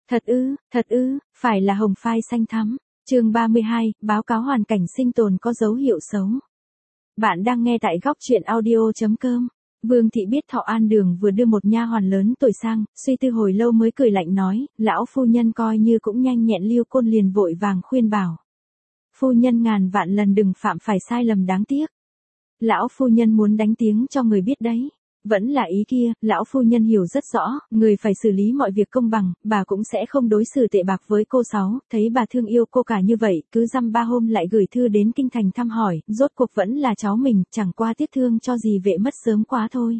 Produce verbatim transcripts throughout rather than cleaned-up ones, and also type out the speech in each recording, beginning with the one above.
Thật ư, thật ư, phải là hồng phai xanh thắm. Chương ba mươi hai, báo cáo hoàn cảnh sinh tồn có dấu hiệu xấu. Bạn đang nghe tại góc truyện audio chấm com. Vương thị biết Thọ An Đường vừa đưa một nha hoàn lớn tuổi sang, suy tư hồi lâu mới cười lạnh nói, lão phu nhân coi như cũng nhanh nhẹn Liêu Côn liền vội vàng khuyên bảo. Phu nhân ngàn vạn lần đừng phạm phải sai lầm đáng tiếc. Lão phu nhân muốn đánh tiếng cho người biết đấy. Vẫn là ý kia, lão phu nhân hiểu rất rõ, người phải xử lý mọi việc công bằng, bà cũng sẽ không đối xử tệ bạc với cô Sáu, thấy bà thương yêu cô cả như vậy, cứ dăm ba hôm lại gửi thư đến kinh thành thăm hỏi, rốt cuộc vẫn là cháu mình, chẳng qua tiếc thương cho gì vệ mất sớm quá thôi.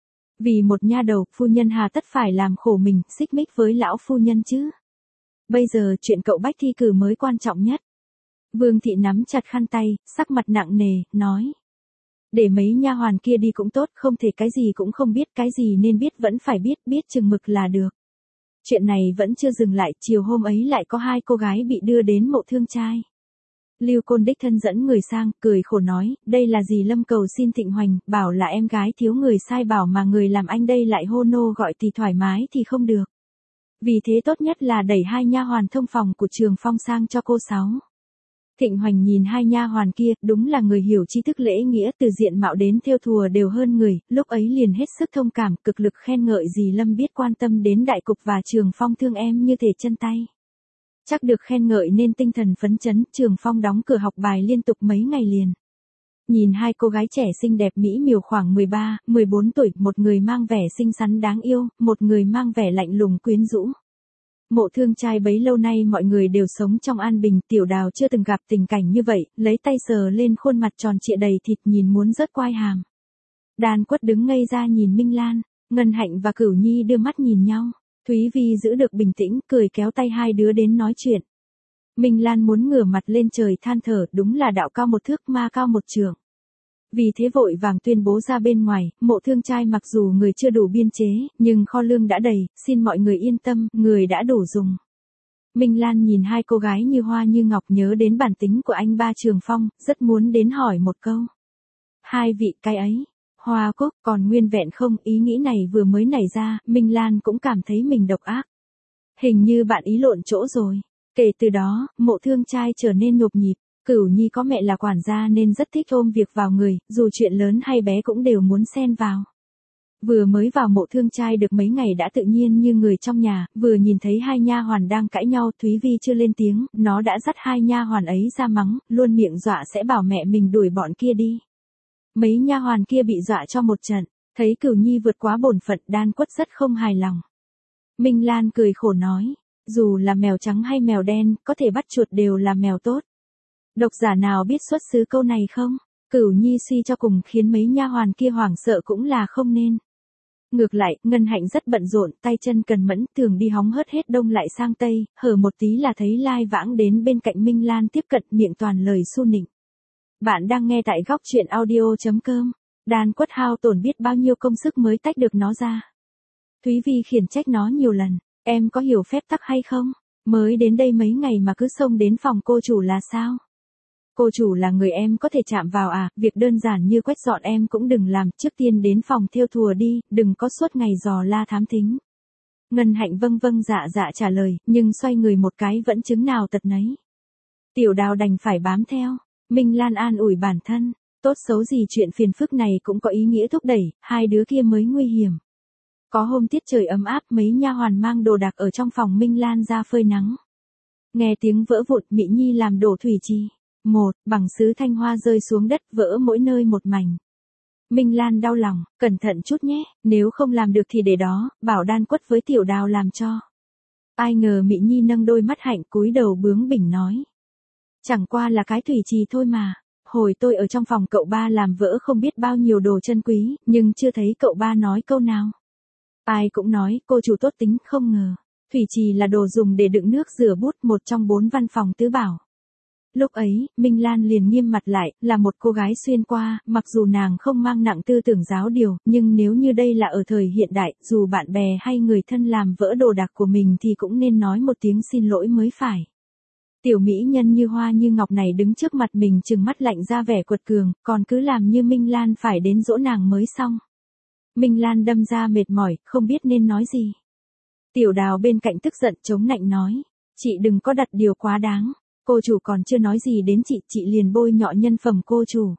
Vì một nha đầu, phu nhân hà tất phải làm khổ mình, xích mích với lão phu nhân chứ. Bây giờ chuyện cậu Bách thi cử mới quan trọng nhất. Vương thị nắm chặt khăn tay, sắc mặt nặng nề, nói. Để mấy nha hoàn kia đi cũng tốt, không thể cái gì cũng không biết, cái gì nên biết vẫn phải biết, biết chừng mực là được. Chuyện này vẫn chưa dừng lại, chiều hôm ấy lại có hai cô gái bị đưa đến mộ thương trai. Lưu Côn đích thân dẫn người sang, cười khổ nói, đây là gì Lâm cầu xin Thịnh Hoành, bảo là em gái thiếu người sai bảo mà người làm anh đây lại hô nô gọi thì thoải mái thì không được. Vì thế tốt nhất là đẩy hai nha hoàn thông phòng của Trường Phong sang cho cô Sáu. Thịnh Hoành nhìn hai nha hoàn kia, đúng là người hiểu tri thức lễ nghĩa, từ diện mạo đến thêu thùa đều hơn người, lúc ấy liền hết sức thông cảm, cực lực khen ngợi dì Lâm biết quan tâm đến đại cục và Trường Phong thương em như thể chân tay. Chắc được khen ngợi nên tinh thần phấn chấn, Trường Phong đóng cửa học bài liên tục mấy ngày liền. Nhìn hai cô gái trẻ xinh đẹp mỹ miều khoảng mười ba, mười bốn tuổi, một người mang vẻ xinh xắn đáng yêu, một người mang vẻ lạnh lùng quyến rũ. Mộ thương trai bấy lâu nay mọi người đều sống trong an bình, Tiểu Đào chưa từng gặp tình cảnh như vậy, lấy tay sờ lên khuôn mặt tròn trịa đầy thịt nhìn muốn rớt quai hàm. Đan Quất đứng ngây ra nhìn Minh Lan, Ngân Hạnh và Cửu Nhi đưa mắt nhìn nhau, Thúy Vi giữ được bình tĩnh, cười kéo tay hai đứa đến nói chuyện. Minh Lan muốn ngửa mặt lên trời than thở, đúng là đạo cao một thước ma cao một trượng. Vì thế vội vàng tuyên bố ra bên ngoài, mộ thương trai mặc dù người chưa đủ biên chế, nhưng kho lương đã đầy, xin mọi người yên tâm, người đã đủ dùng. Minh Lan nhìn hai cô gái như hoa như ngọc nhớ đến bản tính của anh ba Trường Phong, rất muốn đến hỏi một câu. Hai vị cái ấy, Hoa Cúc còn nguyên vẹn không? Ý nghĩ này vừa mới nảy ra, Minh Lan cũng cảm thấy mình độc ác. Hình như bạn ý lộn chỗ rồi. Kể từ đó, mộ thương trai trở nên nhộp nhịp. Cửu Nhi có mẹ là quản gia nên rất thích ôm việc vào người, dù chuyện lớn hay bé cũng đều muốn xen vào. Vừa mới vào mộ thương trai được mấy ngày đã tự nhiên như người trong nhà, vừa nhìn thấy hai nha hoàn đang cãi nhau, Thúy Vi chưa lên tiếng, nó đã dắt hai nha hoàn ấy ra mắng, luôn miệng dọa sẽ bảo mẹ mình đuổi bọn kia đi. Mấy nha hoàn kia bị dọa cho một trận, thấy Cửu Nhi vượt quá bổn phận, Đan Quất rất không hài lòng. Minh Lan cười khổ nói, dù là mèo trắng hay mèo đen, có thể bắt chuột đều là mèo tốt. Độc giả nào biết xuất xứ câu này không? Cửu Nhi suy cho cùng khiến mấy nha hoàn kia hoảng sợ cũng là không nên. Ngược lại, Ngân Hạnh rất bận rộn, tay chân cần mẫn, thường đi hóng hớt hết đông lại sang tây, hở một tí là thấy Lai Vãng đến bên cạnh Minh Lan tiếp cận, miệng toàn lời su nịnh. Bạn đang nghe tại góc truyện audio chấm com. Đan Quất hao tổn biết bao nhiêu công sức mới tách được nó ra. Thúy Vi khiển trách nó nhiều lần, em có hiểu phép tắc hay không? Mới đến đây mấy ngày mà cứ xông đến phòng cô chủ là sao? Cô chủ là người em có thể chạm vào à, việc đơn giản như quét dọn em cũng đừng làm, trước tiên đến phòng thêu thùa đi, đừng có suốt ngày dò la thám thính. Ngân Hạnh vâng vâng dạ dạ trả lời, nhưng xoay người một cái vẫn chứng nào tật nấy. Tiểu Đào đành phải bám theo, Minh Lan an ủi bản thân, tốt xấu gì chuyện phiền phức này cũng có ý nghĩa thúc đẩy, hai đứa kia mới nguy hiểm. Có hôm tiết trời ấm áp, mấy nha hoàn mang đồ đạc ở trong phòng Minh Lan ra phơi nắng. Nghe tiếng vỡ vụn, Mỹ Nhi làm đổ thủy trì. Một, bằng sứ thanh hoa rơi xuống đất, vỡ mỗi nơi một mảnh. Minh Lan đau lòng, cẩn thận chút nhé, nếu không làm được thì để đó, bảo Đan Quất với Tiểu Đào làm cho. Ai ngờ Mỹ Nhi nâng đôi mắt hạnh cúi đầu bướng bỉnh nói. Chẳng qua là cái thủy trì thôi mà, hồi tôi ở trong phòng cậu ba làm vỡ không biết bao nhiêu đồ chân quý, nhưng chưa thấy cậu ba nói câu nào. Ai cũng nói, cô chủ tốt tính, không ngờ. Thủy trì là đồ dùng để đựng nước rửa bút, một trong bốn văn phòng tứ bảo. Lúc ấy, Minh Lan liền nghiêm mặt lại, là một cô gái xuyên qua, mặc dù nàng không mang nặng tư tưởng giáo điều, nhưng nếu như đây là ở thời hiện đại, dù bạn bè hay người thân làm vỡ đồ đạc của mình thì cũng nên nói một tiếng xin lỗi mới phải. Tiểu mỹ nhân như hoa như ngọc này đứng trước mặt mình trừng mắt lạnh ra vẻ quật cường, còn cứ làm như Minh Lan phải đến dỗ nàng mới xong. Minh Lan đâm ra mệt mỏi, không biết nên nói gì. Tiểu Đào bên cạnh tức giận chống nạnh nói, chị đừng có đặt điều quá đáng, cô chủ còn chưa nói gì đến chị, chị liền bôi nhọ nhân phẩm cô chủ.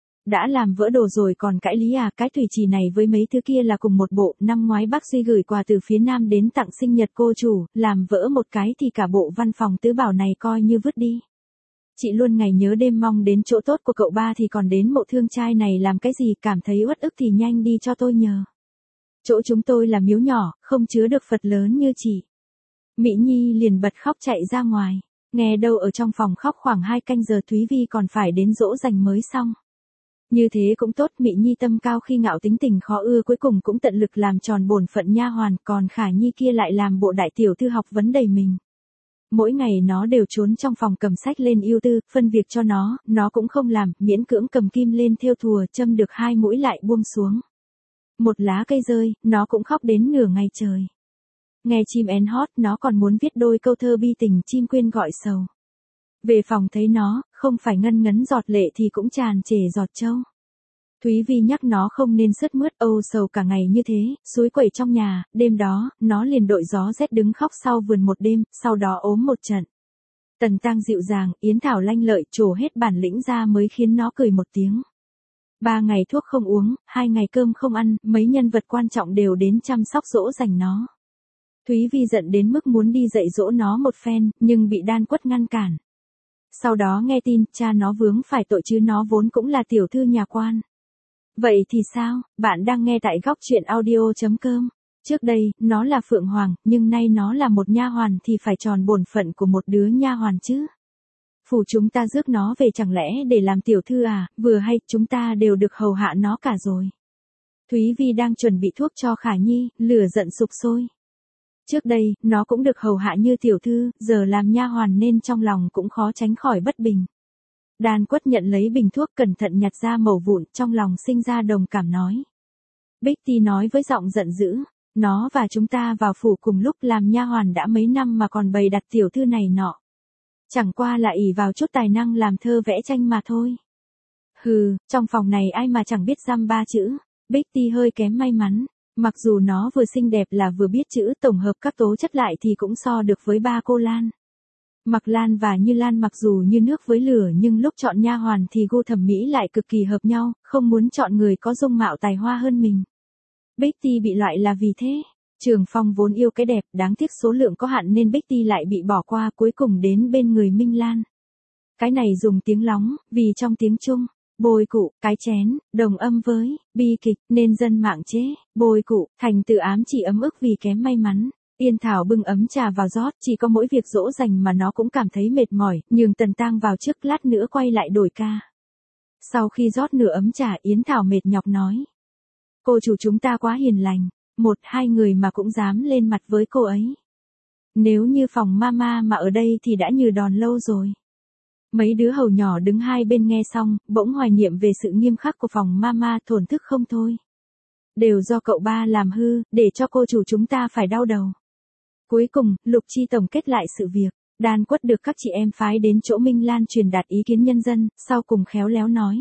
Đã làm vỡ đồ rồi còn cãi lý à, cái thủy trì này với mấy thứ kia là cùng một bộ, năm ngoái bác Duy gửi quà từ phía Nam đến tặng sinh nhật cô chủ, làm vỡ một cái thì cả bộ văn phòng tứ bảo này coi như vứt đi. Chị luôn ngày nhớ đêm mong đến chỗ tốt của cậu ba thì còn đến mộ thương trai này làm cái gì, cảm thấy uất ức thì nhanh đi cho tôi nhờ. Chỗ chúng tôi là miếu nhỏ, không chứa được Phật lớn như chị. Mỹ Nhi liền bật khóc chạy ra ngoài, nghe đâu ở trong phòng khóc khoảng hai canh giờ Thúy Vi còn phải đến dỗ dành mới xong. Như thế cũng tốt, Mỹ Nhi tâm cao khi ngạo tính tình khó ưa cuối cùng cũng tận lực làm tròn bổn phận nha hoàn, còn Khả Nhi kia lại làm bộ đại tiểu thư học vấn đầy mình. Mỗi ngày nó đều trốn trong phòng cầm sách lên ưu tư, phân việc cho nó, nó cũng không làm, miễn cưỡng cầm kim lên thêu thùa, châm được hai mũi lại buông xuống. Một lá cây rơi, nó cũng khóc đến nửa ngày trời. Nghe chim én hót, nó còn muốn viết đôi câu thơ bi tình, chim quên gọi sầu. Về phòng thấy nó, không phải ngân ngấn giọt lệ thì cũng tràn trề giọt trâu. Thúy Vi nhắc nó không nên sướt mướt âu sầu cả ngày như thế, suối quẩy trong nhà, đêm đó, nó liền đội gió rét đứng khóc sau vườn một đêm, sau đó ốm một trận. Tần Tăng dịu dàng, Yến Thảo lanh lợi, trổ hết bản lĩnh ra mới khiến nó cười một tiếng. Ba ngày thuốc không uống, hai ngày cơm không ăn, mấy nhân vật quan trọng đều đến chăm sóc dỗ dành nó. Thúy Vi giận đến mức muốn đi dạy dỗ nó một phen, nhưng bị Đan Quất ngăn cản. Sau đó nghe tin, cha nó vướng phải tội chứ nó vốn cũng là tiểu thư nhà quan. Vậy thì sao, bạn đang nghe tại góc truyện audio chấm com. Trước đây, nó là Phượng Hoàng, nhưng nay nó là một nha hoàn thì phải tròn bổn phận của một đứa nha hoàn chứ. Phủ chúng ta rước nó về chẳng lẽ để làm tiểu thư à, vừa hay chúng ta đều được hầu hạ nó cả rồi. Thúy Vi đang chuẩn bị thuốc cho Khả Nhi, lửa giận sục sôi. Trước đây, nó cũng được hầu hạ như tiểu thư, giờ làm nha hoàn nên trong lòng cũng khó tránh khỏi bất bình. Đan Quất nhận lấy bình thuốc cẩn thận nhặt ra mẩu vụn, trong lòng sinh ra đồng cảm nói. Bích Ti nói với giọng giận dữ, nó và chúng ta vào phủ cùng lúc làm nha hoàn đã mấy năm mà còn bày đặt tiểu thư này nọ. Chẳng qua là ỷ vào chút tài năng làm thơ vẽ tranh mà thôi. Hừ, trong phòng này ai mà chẳng biết dăm ba chữ, Bích Ti hơi kém may mắn. Mặc dù nó vừa xinh đẹp là vừa biết chữ, tổng hợp các tố chất lại thì cũng so được với ba cô Lan. Mặc Lan và Như Lan mặc dù như nước với lửa nhưng lúc chọn nha hoàn thì gu thẩm mỹ lại cực kỳ hợp nhau, không muốn chọn người có dung mạo tài hoa hơn mình. Bích Ti bị loại là vì thế. Trường Phong vốn yêu cái đẹp, đáng tiếc số lượng có hạn nên Bích Ti lại bị bỏ qua, cuối cùng đến bên người Minh Lan. Cái này dùng tiếng lóng, vì trong tiếng Trung, bồi cụ, cái chén, đồng âm với, bi kịch, nên dân mạng chế, bồi cụ, thành từ ám chỉ ấm ức vì kém may mắn. Yên Thảo bưng ấm trà vào rót, chỉ có mỗi việc dỗ dành mà nó cũng cảm thấy mệt mỏi, nhường Tần Tang vào trước, lát nữa quay lại đổi ca. Sau khi rót nửa ấm trà, Yến Thảo mệt nhọc nói. Cô chủ chúng ta quá hiền lành, một hai người mà cũng dám lên mặt với cô ấy. Nếu như phòng mama mà ở đây thì đã như đòn lâu rồi. Mấy đứa hầu nhỏ đứng hai bên nghe xong, bỗng hoài niệm về sự nghiêm khắc của phòng mama, thổn thức không thôi. Đều do cậu ba làm hư, để cho cô chủ chúng ta phải đau đầu. Cuối cùng, Lục Chi tổng kết lại sự việc, Đan Quất được các chị em phái đến chỗ Minh Lan truyền đạt ý kiến nhân dân, sau cùng khéo léo nói.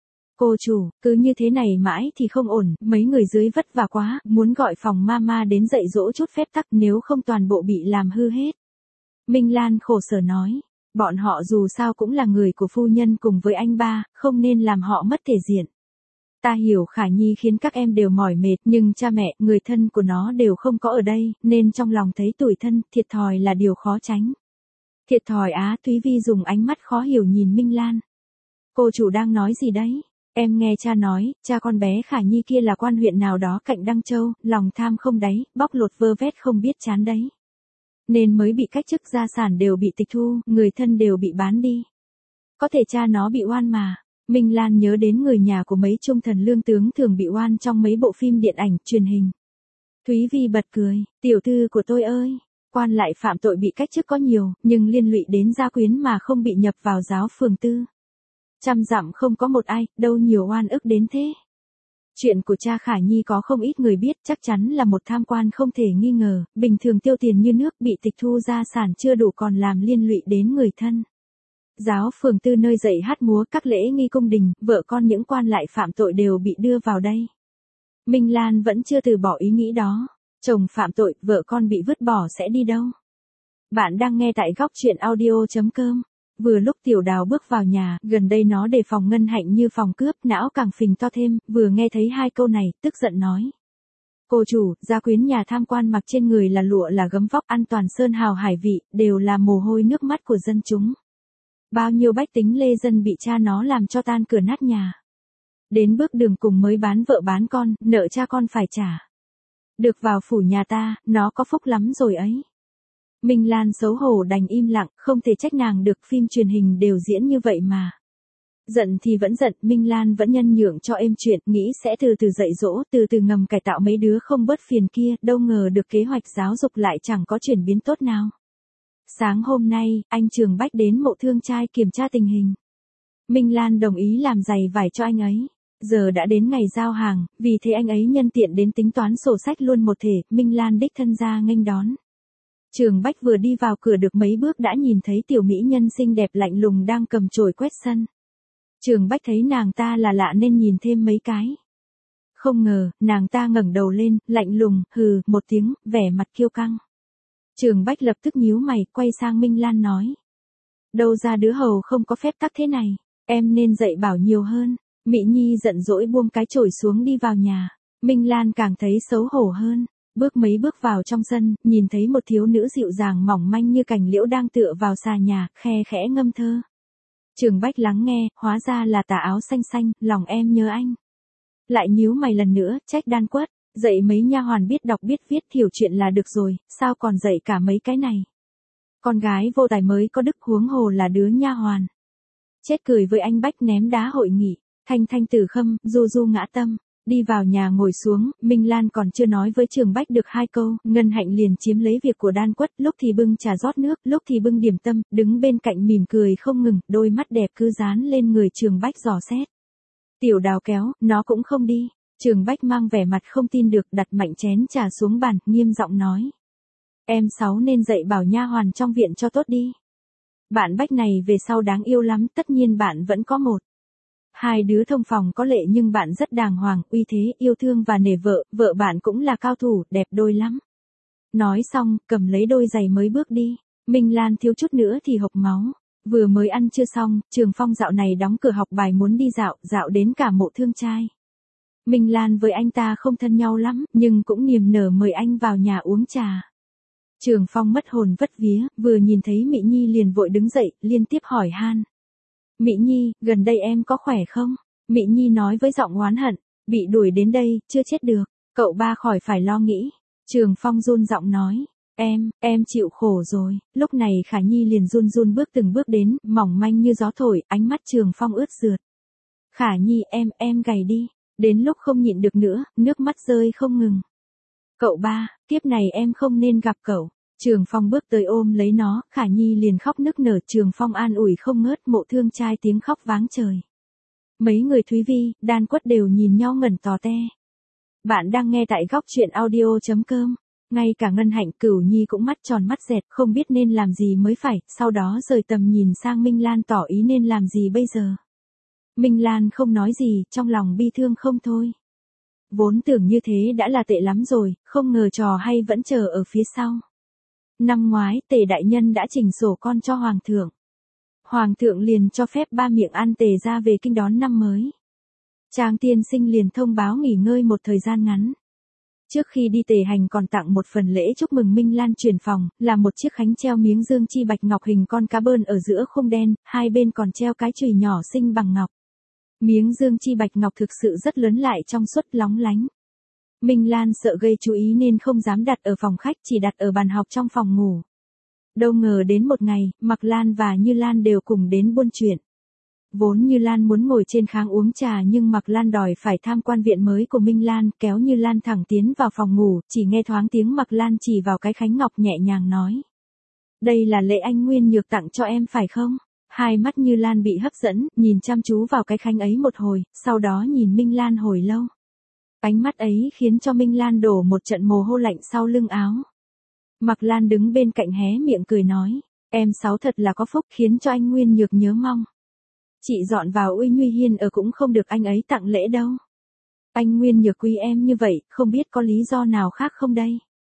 Cô chủ, cứ như thế này mãi thì không ổn, mấy người dưới vất vả quá, muốn gọi phòng mama đến dạy dỗ chút phép tắc nếu không toàn bộ bị làm hư hết. Minh Lan khổ sở nói, bọn họ dù sao cũng là người của phu nhân cùng với anh ba, không nên làm họ mất thể diện. Ta hiểu Khả Nhi khiến các em đều mỏi mệt, nhưng cha mẹ, người thân của nó đều không có ở đây, nên trong lòng thấy tủi thân, thiệt thòi là điều khó tránh. Thiệt thòi á, Thúy Vi dùng ánh mắt khó hiểu nhìn Minh Lan. Cô chủ đang nói gì đấy? Em nghe cha nói, cha con bé Khả Nhi kia là quan huyện nào đó cạnh Đăng Châu, lòng tham không đáy, bóc lột vơ vét không biết chán đấy. Nên mới bị cách chức, gia sản đều bị tịch thu, người thân đều bị bán đi. Có thể cha nó bị oan mà. Minh Lan nhớ đến người nhà của mấy trung thần lương tướng thường bị oan trong mấy bộ phim điện ảnh, truyền hình. Thúy Vi bật cười, tiểu thư của tôi ơi, quan lại phạm tội bị cách chức có nhiều, nhưng liên lụy đến gia quyến mà không bị nhập vào giáo phường tư. Trăm dặm không có một ai, đâu nhiều oan ức đến thế. Chuyện của cha Khả Nhi có không ít người biết, chắc chắn là một tham quan không thể nghi ngờ, bình thường tiêu tiền như nước, bị tịch thu gia sản chưa đủ còn làm liên lụy đến người thân. Giáo phường tư nơi dạy hát múa, các lễ nghi cung đình, vợ con những quan lại phạm tội đều bị đưa vào đây. Minh Lan vẫn chưa từ bỏ ý nghĩ đó. Chồng phạm tội, vợ con bị vứt bỏ sẽ đi đâu? Bạn đang nghe tại góc chuyện audio chấm com. Vừa lúc Tiểu Đào bước vào nhà, gần đây nó đề phòng Ngân Hạnh như phòng cướp, não càng phình to thêm, vừa nghe thấy hai câu này, tức giận nói. Cô chủ, gia quyến nhà tham quan mặc trên người là lụa là gấm vóc an toàn sơn hào hải vị, đều là mồ hôi nước mắt của dân chúng. Bao nhiêu bách tính lê dân bị cha nó làm cho tan cửa nát nhà. Đến bước đường cùng mới bán vợ bán con, nợ cha con phải trả. Được vào phủ nhà ta, nó có phúc lắm rồi ấy. Minh Lan xấu hổ đành im lặng, không thể trách nàng được, phim truyền hình đều diễn như vậy mà. Giận thì vẫn giận, Minh Lan vẫn nhân nhượng cho êm chuyện, nghĩ sẽ từ từ dạy dỗ, từ từ ngầm cải tạo mấy đứa không bớt phiền kia, đâu ngờ được kế hoạch giáo dục lại chẳng có chuyển biến tốt nào. Sáng hôm nay, anh Trường Bách đến mộ thương trai kiểm tra tình hình. Minh Lan đồng ý làm giày vải cho anh ấy. Giờ đã đến ngày giao hàng, vì thế anh ấy nhân tiện đến tính toán sổ sách luôn một thể, Minh Lan đích thân ra nghênh đón. Trường Bách vừa đi vào cửa được mấy bước đã nhìn thấy tiểu mỹ nhân xinh đẹp lạnh lùng đang cầm chổi quét sân. Trường Bách thấy nàng ta là lạ nên nhìn thêm mấy cái. Không ngờ, nàng ta ngẩng đầu lên, lạnh lùng, hừ, một tiếng, vẻ mặt kiêu căng. Trường Bách lập tức nhíu mày, quay sang Minh Lan nói. Đâu ra đứa hầu không có phép tắc thế này, em nên dạy bảo nhiều hơn. Mỹ Nhi giận dỗi buông cái chổi xuống đi vào nhà. Minh Lan càng thấy xấu hổ hơn. Bước mấy bước vào trong sân, nhìn thấy một thiếu nữ dịu dàng mỏng manh như cành liễu đang tựa vào xà nhà, khe khẽ ngâm thơ. Trường Bách lắng nghe, hóa ra là tà áo xanh xanh, lòng em nhớ anh. Lại nhíu mày lần nữa, trách đan quất, dạy mấy nha hoàn biết đọc biết viết hiểu chuyện là được rồi, sao còn dạy cả mấy cái này. Con gái vô tài mới có đức, huống hồ là đứa nha hoàn. Chết cười với anh Bách ném đá hội nghị. Thanh thanh tử khâm, du du ngã tâm, đi vào nhà ngồi xuống, Minh Lan còn chưa nói với Trường Bách được hai câu, Ngân Hạnh liền chiếm lấy việc của đan quất, lúc thì bưng trà rót nước, lúc thì bưng điểm tâm, đứng bên cạnh mỉm cười không ngừng, đôi mắt đẹp cứ dán lên người Trường Bách dò xét. Tiểu Đào kéo, nó cũng không đi. Trường Bách mang vẻ mặt không tin được, đặt mạnh chén trà xuống bàn, nghiêm giọng nói. Em Sáu nên dạy bảo nha hoàn trong viện cho tốt đi. Bạn Bách này về sau đáng yêu lắm, tất nhiên bạn vẫn có một. Hai đứa thông phòng có lệ nhưng bạn rất đàng hoàng, uy thế, yêu thương và nể vợ, vợ bạn cũng là cao thủ, đẹp đôi lắm. Nói xong, cầm lấy đôi giày mới bước đi. Minh Lan thiếu chút nữa thì hộc máu. Vừa mới ăn chưa xong, Trường Phong dạo này đóng cửa học bài muốn đi dạo, dạo đến cả mộ thương trai. Minh Lan với anh ta không thân nhau lắm, nhưng cũng niềm nở mời anh vào nhà uống trà. Trường Phong mất hồn vất vía, vừa nhìn thấy Mỹ Nhi liền vội đứng dậy, liên tiếp hỏi han. Mỹ Nhi, gần đây em có khỏe không? Mỹ Nhi nói với giọng oán hận, bị đuổi đến đây, chưa chết được, cậu ba khỏi phải lo nghĩ. Trường Phong run giọng nói, em, em chịu khổ rồi. Lúc này Khả Nhi liền run run bước từng bước đến, mỏng manh như gió thổi, ánh mắt Trường Phong ướt rượt. Khả Nhi em, em gầy đi. Đến lúc không nhịn được nữa, nước mắt rơi không ngừng. Cậu ba, kiếp này em không nên gặp cậu. Trường Phong bước tới ôm lấy nó, Khả Nhi liền khóc nức nở, Trường Phong an ủi không ngớt, mộ thương trai tiếng khóc váng trời. Mấy người Thúy Vi, đan quất đều nhìn nhau ngẩn tò te. Bạn đang nghe tại góc chuyện audio chấm com. Ngay cả Ngân Hạnh Cửu Nhi cũng mắt tròn mắt dẹt, không biết nên làm gì mới phải, sau đó rời tầm nhìn sang Minh Lan tỏ ý nên làm gì bây giờ. Minh Lan không nói gì, trong lòng bi thương không thôi. Vốn tưởng như thế đã là tệ lắm rồi, không ngờ trò hay vẫn chờ ở phía sau. Năm ngoái, Tề đại nhân đã chỉnh sổ con cho Hoàng thượng. Hoàng thượng liền cho phép ba miệng ăn Tề ra về kinh đón năm mới. Trang tiên sinh liền thông báo nghỉ ngơi một thời gian ngắn. Trước khi đi Tề hành còn tặng một phần lễ chúc mừng Minh Lan chuyển phòng, là một chiếc khánh treo miếng dương chi bạch ngọc hình con cá bơn ở giữa khung đen, hai bên còn treo cái chùy nhỏ xinh bằng ngọc. Miếng dương chi bạch ngọc thực sự rất lớn lại trong suốt lóng lánh. Minh Lan sợ gây chú ý nên không dám đặt ở phòng khách, chỉ đặt ở bàn học trong phòng ngủ. Đâu ngờ đến một ngày, Mạc Lan và Như Lan đều cùng đến buôn chuyện. Vốn Như Lan muốn ngồi trên kháng uống trà nhưng Mạc Lan đòi phải tham quan viện mới của Minh Lan, kéo Như Lan thẳng tiến vào phòng ngủ, chỉ nghe thoáng tiếng Mạc Lan chỉ vào cái khánh ngọc nhẹ nhàng nói. Đây là lễ anh Nguyên Nhược tặng cho em phải không? Hai mắt Như Lan bị hấp dẫn, nhìn chăm chú vào cái khánh ấy một hồi, sau đó nhìn Minh Lan hồi lâu. Ánh mắt ấy khiến cho Minh Lan đổ một trận mồ hôi lạnh sau lưng áo. Mạc Lan đứng bên cạnh hé miệng cười nói, em Sáu thật là có phúc khiến cho anh Nguyên Nhược nhớ mong. Chị dọn vào Uy Nhuy Hiên ở cũng không được anh ấy tặng lễ đâu. Anh Nguyên Nhược quý em như vậy, không biết có lý do nào khác không đây?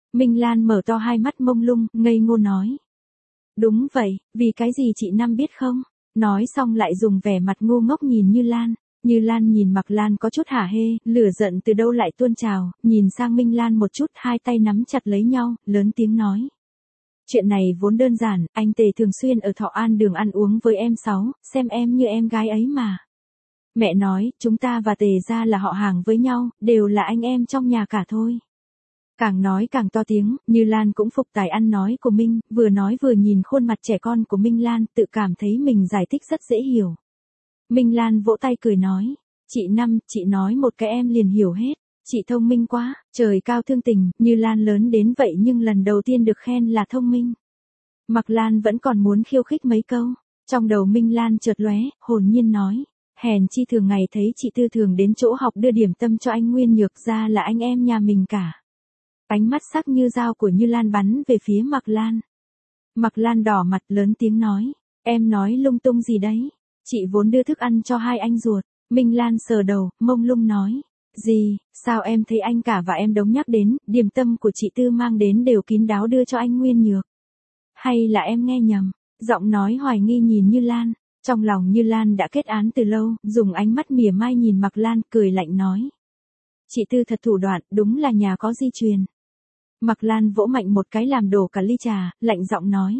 Minh Lan mở to hai mắt mông lung, ngây ngô nói. Đúng vậy, vì cái gì chị Năm biết không? Nói xong lại dùng vẻ mặt ngu ngốc nhìn Như Lan. Như Lan nhìn Mạc Lan có chút hả hê, lửa giận từ đâu lại tuôn trào, nhìn sang Minh Lan một chút, hai tay nắm chặt lấy nhau, lớn tiếng nói. Chuyện này vốn đơn giản, anh Tề thường xuyên ở Thọ An Đường ăn uống với em Sáu, xem em như em gái ấy mà. Mẹ nói, chúng ta và Tề gia là họ hàng với nhau, đều là anh em trong nhà cả thôi. Càng nói càng to tiếng, Như Lan cũng phục tài ăn nói của Minh, vừa nói vừa nhìn khuôn mặt trẻ con của Minh Lan, tự cảm thấy mình giải thích rất dễ hiểu. Minh Lan vỗ tay cười nói, chị Năm, chị nói một cái em liền hiểu hết, chị thông minh quá, trời cao thương tình, Như Lan lớn đến vậy nhưng lần đầu tiên được khen là thông minh. Mạc Lan vẫn còn muốn khiêu khích mấy câu, trong đầu Minh Lan chợt lóe, hồn nhiên nói, hèn chi thường ngày thấy chị Tư thường đến chỗ học đưa điểm tâm cho anh Nguyên Nhược, ra là anh em nhà mình cả. Ánh mắt sắc như dao của Như Lan bắn về phía Mạc Lan. Mạc Lan đỏ mặt lớn tiếng nói, em nói lung tung gì đấy, chị vốn đưa thức ăn cho hai anh ruột. Minh Lan sờ đầu, mông lung nói, gì, sao em thấy anh cả và em đống nhắc đến, điểm tâm của chị Tư mang đến đều kín đáo đưa cho anh Nguyên Nhược. Hay là em nghe nhầm, giọng nói hoài nghi nhìn Như Lan, trong lòng Như Lan đã kết án từ lâu, dùng ánh mắt mỉa mai nhìn Mạc Lan, cười lạnh nói. Chị Tư thật thủ đoạn, đúng là nhà có di truyền. Mạc Lan vỗ mạnh một cái làm đổ cả ly trà, lạnh giọng nói.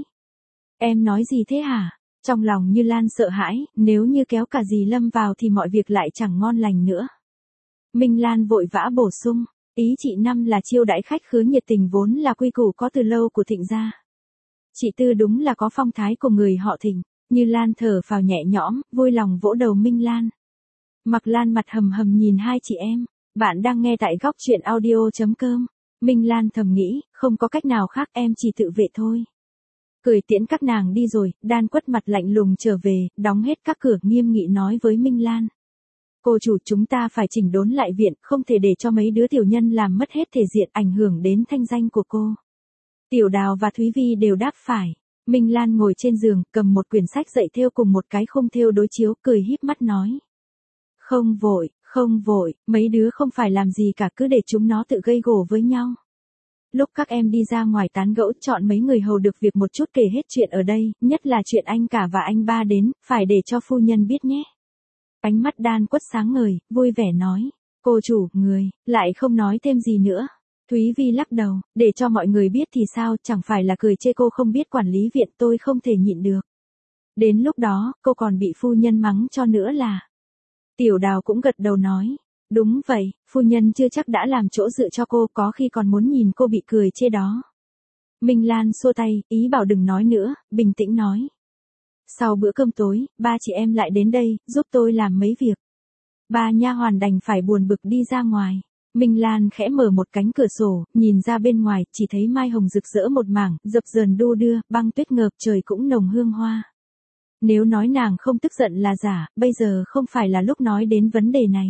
Em nói gì thế hả? Trong lòng Như Lan sợ hãi, nếu như kéo cả dì Lâm vào thì mọi việc lại chẳng ngon lành nữa. Minh Lan vội vã bổ sung, ý chị Năm là chiêu đãi khách khứa nhiệt tình vốn là quy củ có từ lâu của Thịnh gia. Chị Tư đúng là có phong thái của người họ Thịnh. Như Lan thở phào nhẹ nhõm, vui lòng vỗ đầu Minh Lan. Mạc Lan mặt hầm hầm nhìn hai chị em. Bạn đang nghe tại góc truyện audio chấm com. Minh Lan thầm nghĩ, không có cách nào khác, em chỉ tự vệ thôi. Cười tiễn các nàng đi rồi, Đan Quất mặt lạnh lùng trở về, đóng hết các cửa, nghiêm nghị nói với Minh Lan. Cô chủ, chúng ta phải chỉnh đốn lại viện, không thể để cho mấy đứa tiểu nhân làm mất hết thể diện, ảnh hưởng đến thanh danh của cô. Tiểu Đào và Thúy Vi đều đáp phải. Minh Lan ngồi trên giường, cầm một quyển sách dạy thêu cùng một cái khung thêu đối chiếu, cười híp mắt nói. Không vội, không vội, mấy đứa không phải làm gì cả, cứ để chúng nó tự gây gổ với nhau. Lúc các em đi ra ngoài tán gẫu, chọn mấy người hầu được việc một chút kể hết chuyện ở đây, nhất là chuyện anh cả và anh ba đến, phải để cho phu nhân biết nhé. Ánh mắt Đan Quất sáng ngời, vui vẻ nói. Cô chủ, người, lại không nói thêm gì nữa. Thúy Vi lắc đầu, để cho mọi người biết thì sao, chẳng phải là cười chê cô không biết quản lý viện, tôi không thể nhịn được. Đến lúc đó, cô còn bị phu nhân mắng cho nữa là. Tiểu Đào cũng gật đầu nói. Đúng vậy, phu nhân chưa chắc đã làm chỗ dựa cho cô, có khi còn muốn nhìn cô bị cười chê đó. Minh Lan xua tay, ý bảo đừng nói nữa, bình tĩnh nói. Sau bữa cơm tối, ba chị em lại đến đây, giúp tôi làm mấy việc. Ba nha hoàn đành phải buồn bực đi ra ngoài. Minh Lan khẽ mở một cánh cửa sổ, nhìn ra bên ngoài, chỉ thấy mai hồng rực rỡ một mảng, dập dờn đu đưa, băng tuyết ngợp trời cũng nồng hương hoa. Nếu nói nàng không tức giận là giả, bây giờ không phải là lúc nói đến vấn đề này.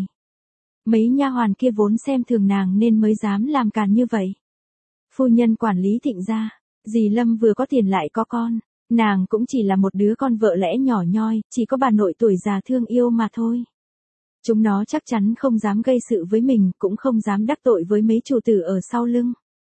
Mấy nha hoàn kia vốn xem thường nàng nên mới dám làm càn như vậy. Phu nhân quản lý Thịnh gia, dì Lâm vừa có tiền lại có con, nàng cũng chỉ là một đứa con vợ lẽ nhỏ nhoi, chỉ có bà nội tuổi già thương yêu mà thôi. Chúng nó chắc chắn không dám gây sự với mình, cũng không dám đắc tội với mấy chủ tử ở sau lưng.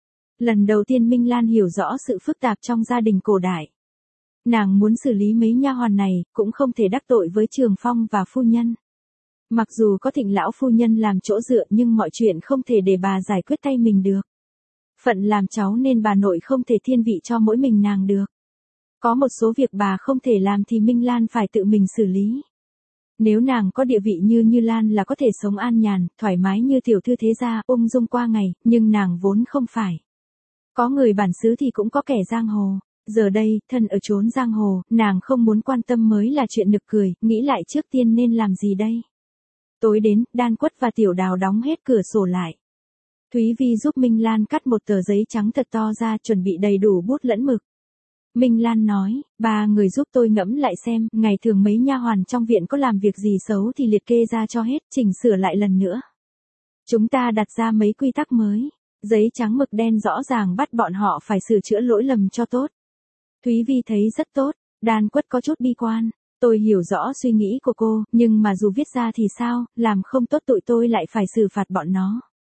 Lần đầu tiên Minh Lan hiểu rõ sự phức tạp trong gia đình cổ đại. Nàng muốn xử lý mấy nha hoàn này, cũng không thể đắc tội với Trường Phong và phu nhân. Mặc dù có Thịnh lão phu nhân làm chỗ dựa nhưng mọi chuyện không thể để bà giải quyết tay mình được. Phận làm cháu nên bà nội không thể thiên vị cho mỗi mình nàng được. Có một số việc bà không thể làm thì Minh Lan phải tự mình xử lý. Nếu nàng có địa vị như Như Lan là có thể sống an nhàn, thoải mái như tiểu thư thế gia, ung dung qua ngày, nhưng nàng vốn không phải. Có người bản xứ thì cũng có kẻ giang hồ. Giờ đây, thân ở chốn giang hồ, nàng không muốn quan tâm mới là chuyện nực cười, nghĩ lại trước tiên nên làm gì đây. Tối đến, Đan Quất và Tiểu Đào đóng hết cửa sổ lại. Thúy Vi giúp Minh Lan cắt một tờ giấy trắng thật to ra, chuẩn bị đầy đủ bút lẫn mực. Minh Lan nói, ba người giúp tôi ngẫm lại xem, ngày thường mấy nha hoàn trong viện có làm việc gì xấu thì liệt kê ra cho hết, chỉnh sửa lại lần nữa. Chúng ta đặt ra mấy quy tắc mới, giấy trắng mực đen rõ ràng bắt bọn họ phải sửa chữa lỗi lầm cho tốt. Thúy Vi thấy rất tốt, Đan Quất có chút bi quan. Tôi hiểu rõ suy nghĩ của cô, nhưng mà dù viết ra thì sao, làm không tốt tụi tôi lại phải xử phạt bọn nó.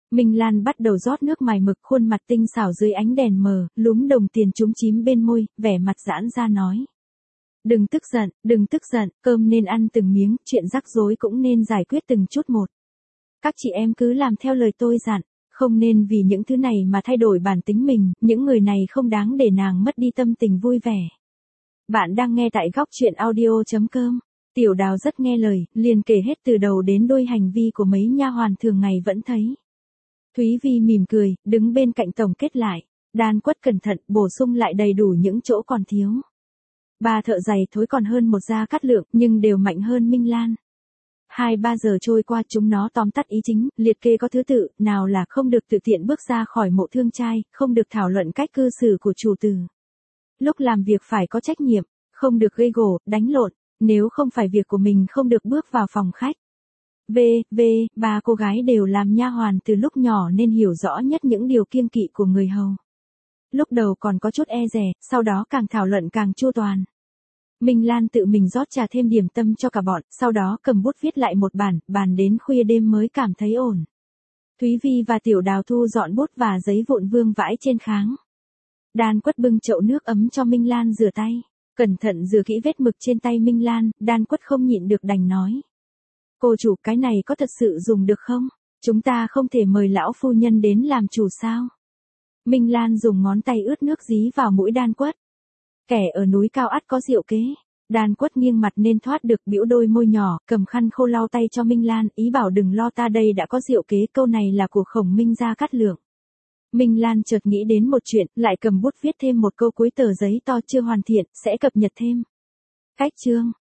Minh Lan bắt đầu rót nước mài mực, khuôn mặt tinh xảo dưới ánh đèn mờ, lúm đồng tiền chúm chím bên môi, vẻ mặt giãn ra nói. Đừng tức giận, đừng tức giận, cơm nên ăn từng miếng, chuyện rắc rối cũng nên giải quyết từng chút một. Các chị em cứ làm theo lời tôi dặn, không nên vì những thứ này mà thay đổi bản tính mình, những người này không đáng để nàng mất đi tâm tình vui vẻ. Bạn đang nghe tại góc truyện audio chấm com. Tiểu Đào rất nghe lời, liền kể hết từ đầu đến đuôi hành vi của mấy nha hoàn thường ngày vẫn thấy. Thúy Vi mỉm cười, đứng bên cạnh tổng kết lại. Đan Quất cẩn thận, bổ sung lại đầy đủ những chỗ còn thiếu. Ba thợ giày thối còn hơn một gia cát lượng, nhưng đều mạnh hơn Minh Lan. Hai ba giờ trôi qua, chúng nó tóm tắt ý chính, liệt kê có thứ tự, nào là không được tự tiện bước ra khỏi mộ thương trai, không được thảo luận cách cư xử của chủ tử. Lúc làm việc phải có trách nhiệm, không được gây gổ, đánh lộn, nếu không phải việc của mình không được bước vào phòng khách. V, V, ba cô gái đều làm nha hoàn từ lúc nhỏ nên hiểu rõ nhất những điều kiêng kỵ của người hầu. Lúc đầu còn có chút e dè, sau đó càng thảo luận càng chu toàn. Minh Lan tự mình rót trà thêm điểm tâm cho cả bọn, sau đó cầm bút viết lại một bản, bàn đến khuya đêm mới cảm thấy ổn. Thúy Vi và Tiểu Đào thu dọn bút và giấy vụn vương vãi trên kháng. Đan Quất bưng chậu nước ấm cho Minh Lan rửa tay, cẩn thận rửa kỹ vết mực trên tay Minh Lan, Đan Quất không nhịn được đành nói. Cô chủ, cái này có thật sự dùng được không? Chúng ta không thể mời lão phu nhân đến làm chủ sao? Minh Lan dùng ngón tay ướt nước dí vào mũi Đan Quất. Kẻ ở núi cao ắt có diệu kế. Đan Quất nghiêng mặt nên thoát được, bĩu đôi môi nhỏ, cầm khăn khô lau tay cho Minh Lan, ý bảo đừng lo, ta đây đã có diệu kế, câu này là của Khổng Minh gia cát lượng. Minh Lan chợt nghĩ đến một chuyện, lại cầm bút viết thêm một câu cuối tờ giấy to chưa hoàn thiện, sẽ cập nhật thêm. Cách chương.